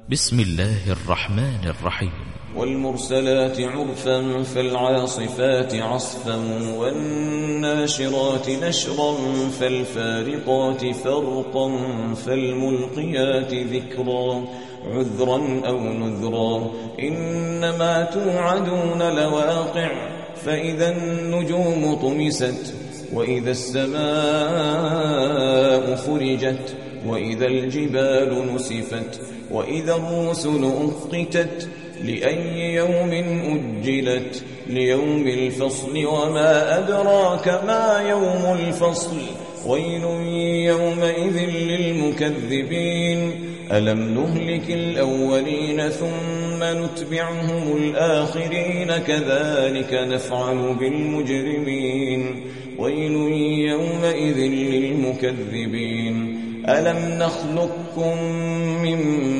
بسم الله الرحمن الرحيم. والمرسلات عرفا فالعاصفات عصفا والناشرات نشرا فالفارقات فرقا فالملقيات ذكرا عذرا أو نذرا إنما توعدون لواقع فإذا النجوم طمست وإذا السماء فرجت وإذا الجبال نسفت وإذا الرسل أقتت لأي يوم أجلت ليوم الفصل وما أدراك ما يوم الفصل ويل يومئذ للمكذبين ألم نهلك الأولين ثم نتبعهم الآخرين كذلك نفعل بالمجرمين ويل يومئذ للمكذبين ألم نخلقكم من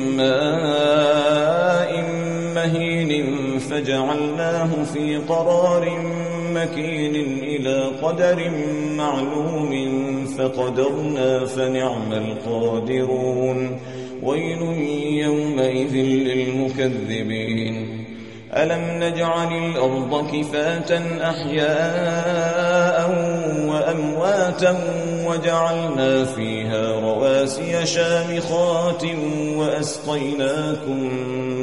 ماء مهين فجعلناه في قرار مكين إلى قدر معلوم فقدرنا فنعم القادرون ويل يومئذ للمكذبين ألم نجعل الأرض كفاة أحياء وأمواتا وجعلنا فيها رواسي شامخات وأسقيناكم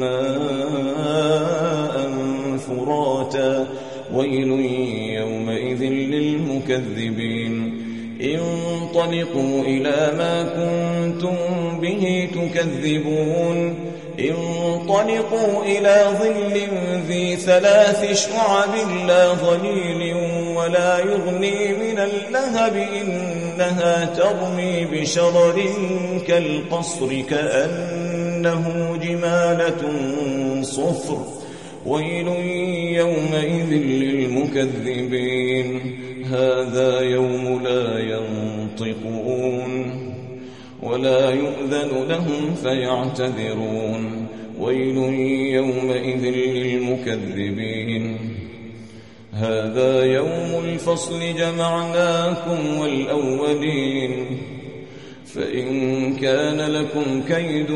ماء فراتا ويل يومئذ للمكذبين انطلقوا إلى ما كنتم به تكذبون انطلقوا إلى ظل ذي 3 شعب لا ظليل ولا يغني من اللهب إنها ترمي بشرر كالقصر كأنه جمالة صفر ويل يومئذ للمكذبين هذا يوم لا ينطقون ولا يؤذن لهم فيعتذرون ويل يومئذ للمكذبين هذا يوم الفصل جمعناكم والأولين فإن كان لكم كيد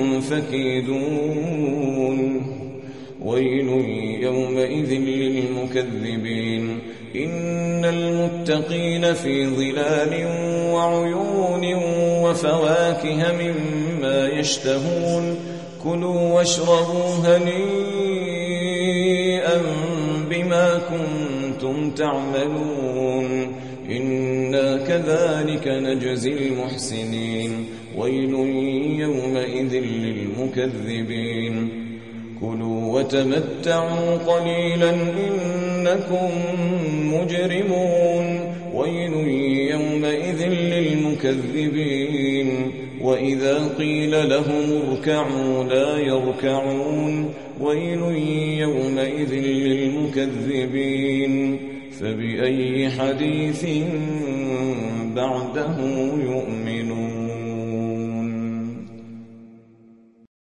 فكيدون ويل يومئذ للمكذبين إن المتقين في ظلال وعيون وفواكه مما يشتهون كلوا واشربوا هنيئا بما كنتم تعملون إنا كذلك نجزي المحسنين ويل يومئذ للمكذبين كلوا وتمتعوا قليلا إنكم مجرمون ويل يومئذ للمكذبين وإذا قيل لهم اركعوا لا يركعون ويل يومئذ للمكذبين فبأي حديث بعده يؤمنون.